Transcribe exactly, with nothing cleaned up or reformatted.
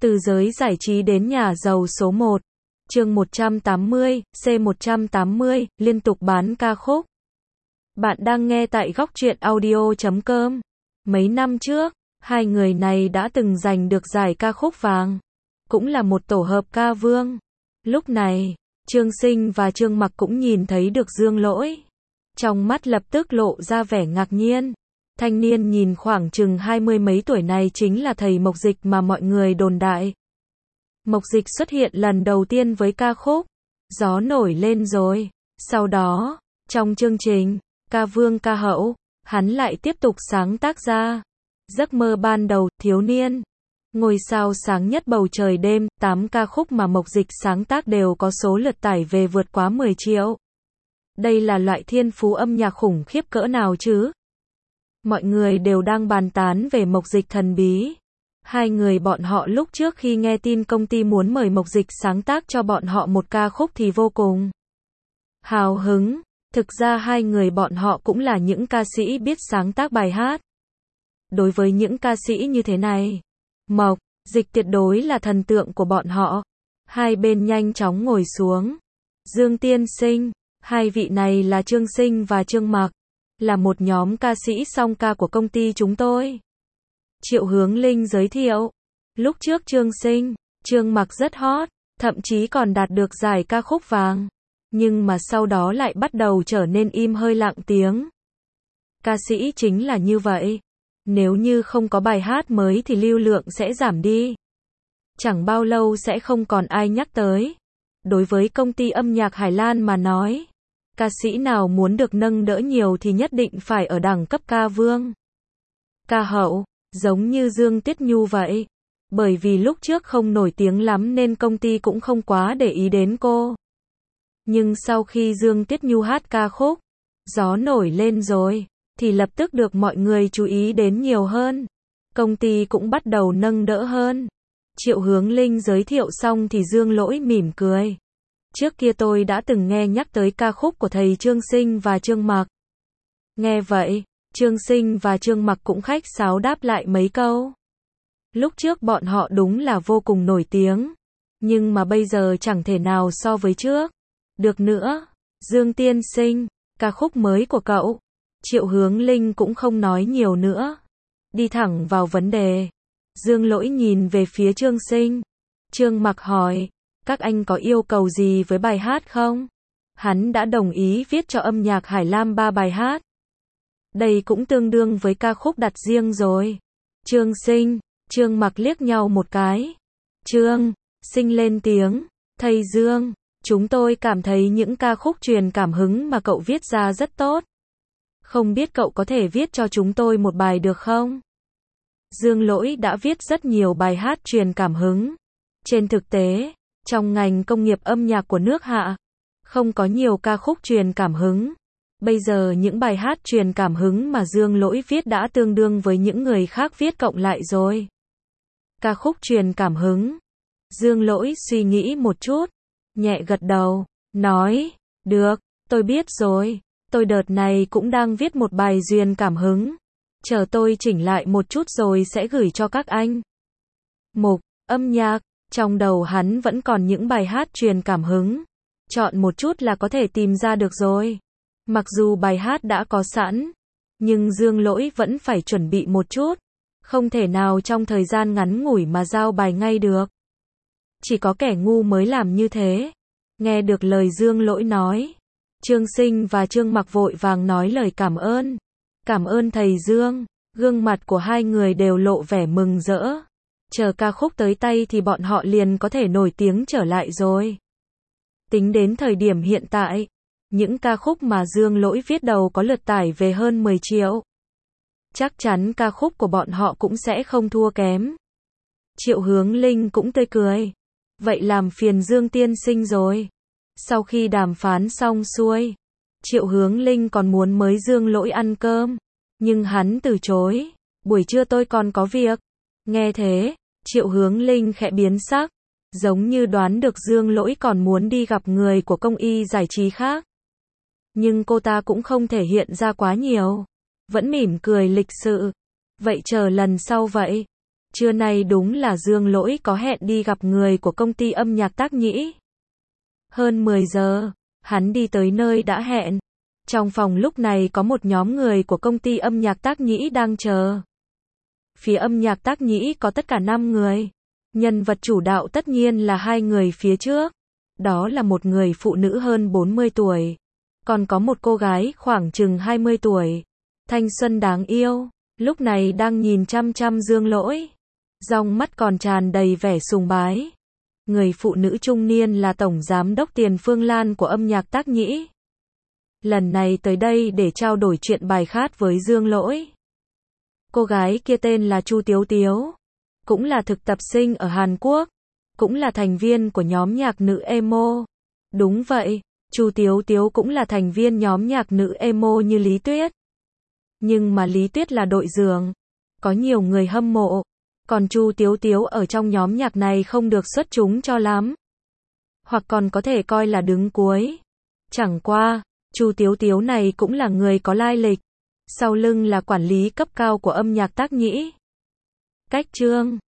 Từ giới giải trí đến nhà giàu số một. Chương một trăm tám mươi, C một trăm tám mươi, liên tục bán ca khúc. Bạn đang nghe tại góc truyện audio chấm com. Mấy năm trước, hai người này đã từng giành được giải ca khúc vàng. Cũng là một tổ hợp ca vương. Lúc này, Trương Sinh và Trương Mặc cũng nhìn thấy được Dương Lỗi. Trong mắt lập tức lộ ra vẻ ngạc nhiên. Thanh niên nhìn khoảng chừng hai mươi mấy tuổi này chính là thầy Mộc Dịch mà mọi người đồn đại. Mộc Dịch xuất hiện lần đầu tiên với ca khúc Gió nổi lên rồi. Sau đó, trong chương trình Ca Vương Ca Hậu, hắn lại tiếp tục sáng tác ra Giấc mơ ban đầu, Thiếu niên, Ngôi sao sáng nhất bầu trời đêm. Tám ca khúc mà Mộc Dịch sáng tác đều có số lượt tải về vượt quá mười triệu. Đây là loại thiên phú âm nhạc khủng khiếp cỡ nào chứ? Mọi người đều đang bàn tán về Mộc Dịch thần bí. Hai người bọn họ lúc trước khi nghe tin công ty muốn mời Mộc Dịch sáng tác cho bọn họ một ca khúc thì vô cùng hào hứng. Thực ra hai người bọn họ cũng là những ca sĩ biết sáng tác bài hát. Đối với những ca sĩ như thế này, Mộc Dịch tuyệt đối là thần tượng của bọn họ. Hai bên nhanh chóng ngồi xuống. Dương Tiên Sinh, hai vị này là Trương Sinh và Trương Mặc, là một nhóm ca sĩ song ca của công ty chúng tôi. Triệu Hướng Linh giới thiệu. Lúc trước Trương Sinh, Trương Mặc rất hot, thậm chí còn đạt được giải ca khúc vàng. Nhưng mà sau đó lại bắt đầu trở nên im hơi lặng tiếng. Ca sĩ chính là như vậy. Nếu như không có bài hát mới thì lưu lượng sẽ giảm đi. Chẳng bao lâu sẽ không còn ai nhắc tới. Đối với công ty âm nhạc Hải Lan mà nói, ca sĩ nào muốn được nâng đỡ nhiều thì nhất định phải ở đẳng cấp ca vương, ca hậu, giống như Dương Tuyết Nhu vậy. Bởi vì lúc trước không nổi tiếng lắm nên công ty cũng không quá để ý đến cô. Nhưng sau khi Dương Tuyết Nhu hát ca khúc Gió nổi lên rồi, thì lập tức được mọi người chú ý đến nhiều hơn. Công ty cũng bắt đầu nâng đỡ hơn. Triệu Hướng Linh giới thiệu xong thì Dương Lỗi mỉm cười. Trước kia tôi đã từng nghe nhắc tới ca khúc của thầy Trương Sinh và Trương Mặc. Nghe vậy, Trương Sinh và Trương Mặc cũng khách sáo đáp lại mấy câu. Lúc trước bọn họ đúng là vô cùng nổi tiếng. Nhưng mà bây giờ chẳng thể nào so với trước được nữa. Dương Tiên Sinh, ca khúc mới của cậu. Triệu Hướng Linh cũng không nói nhiều nữa, đi thẳng vào vấn đề. Dương Lỗi nhìn về phía Trương Sinh. Trương Mặc hỏi, các anh có yêu cầu gì với bài hát không? Hắn đã đồng ý viết cho âm nhạc Hải Lam ba bài hát. Đây cũng tương đương với ca khúc đặt riêng rồi. Trương Sinh, Trương Mặc liếc nhau một cái. Trương Sinh lên tiếng, thầy Dương, chúng tôi cảm thấy những ca khúc truyền cảm hứng mà cậu viết ra rất tốt. Không biết cậu có thể viết cho chúng tôi một bài được không? Dương Lỗi đã viết rất nhiều bài hát truyền cảm hứng. Trên thực tế, trong ngành công nghiệp âm nhạc của nước Hạ, không có nhiều ca khúc truyền cảm hứng. Bây giờ những bài hát truyền cảm hứng mà Dương Lỗi viết đã tương đương với những người khác viết cộng lại rồi. Ca khúc truyền cảm hứng. Dương Lỗi suy nghĩ một chút, nhẹ gật đầu, nói, được, tôi biết rồi. Tôi đợt này cũng đang viết một bài truyền cảm hứng. Chờ tôi chỉnh lại một chút rồi sẽ gửi cho các anh. Mục âm nhạc, trong đầu hắn vẫn còn những bài hát truyền cảm hứng. Chọn một chút là có thể tìm ra được rồi. Mặc dù bài hát đã có sẵn, nhưng Dương Lỗi vẫn phải chuẩn bị một chút. Không thể nào trong thời gian ngắn ngủi mà giao bài ngay được. Chỉ có kẻ ngu mới làm như thế. Nghe được lời Dương Lỗi nói, Trương Sinh và Trương Mặc vội vàng nói lời cảm ơn. Cảm ơn thầy Dương. Gương mặt của hai người đều lộ vẻ mừng rỡ. Chờ ca khúc tới tay thì bọn họ liền có thể nổi tiếng trở lại rồi. Tính đến thời điểm hiện tại, những ca khúc mà Dương Lỗi viết đầu có lượt tải về hơn mười triệu. Chắc chắn ca khúc của bọn họ cũng sẽ không thua kém. Triệu Hướng Linh cũng tươi cười. Vậy làm phiền Dương Tiên Sinh rồi. Sau khi đàm phán xong xuôi, Triệu Hướng Linh còn muốn mời Dương Lỗi ăn cơm. Nhưng hắn từ chối. Buổi trưa tôi còn có việc. Nghe thế, Triệu Hướng Linh khẽ biến sắc. Giống như đoán được Dương Lỗi còn muốn đi gặp người của công ty giải trí khác. Nhưng cô ta cũng không thể hiện ra quá nhiều. Vẫn mỉm cười lịch sự. Vậy chờ lần sau vậy. Trưa nay đúng là Dương Lỗi có hẹn đi gặp người của công ty âm nhạc Tác Nhĩ. Hơn mười giờ, hắn đi tới nơi đã hẹn. Trong phòng lúc này có một nhóm người của công ty âm nhạc Tác Nhĩ đang chờ. Phía âm nhạc Tác Nhĩ có tất cả năm người. Nhân vật chủ đạo tất nhiên là hai người phía trước. Đó là một người phụ nữ hơn bốn mươi tuổi. Còn có một cô gái khoảng chừng hai mươi tuổi. Thanh xuân đáng yêu. Lúc này đang nhìn chăm chăm Dương Lỗi. Dòng mắt còn tràn đầy vẻ sùng bái. Người phụ nữ trung niên là Tổng Giám đốc Tiền Phương Lan của âm nhạc Tác Nhĩ. Lần này tới đây để trao đổi chuyện bài hát với Dương Lỗi. Cô gái kia tên là Chu Tiếu Tiếu. Cũng là thực tập sinh ở Hàn Quốc. Cũng là thành viên của nhóm nhạc nữ emo. Đúng vậy, Chu Tiếu Tiếu cũng là thành viên nhóm nhạc nữ emo như Lý Tuyết. Nhưng mà Lý Tuyết là đội trưởng. Có nhiều người hâm mộ. Còn Chu Tiếu Tiếu ở trong nhóm nhạc này không được xuất chúng cho lắm. Hoặc còn có thể coi là đứng cuối. Chẳng qua, Chu Tiếu Tiếu này cũng là người có lai lịch. Sau lưng là quản lý cấp cao của âm nhạc Tác Nhĩ. Cách chương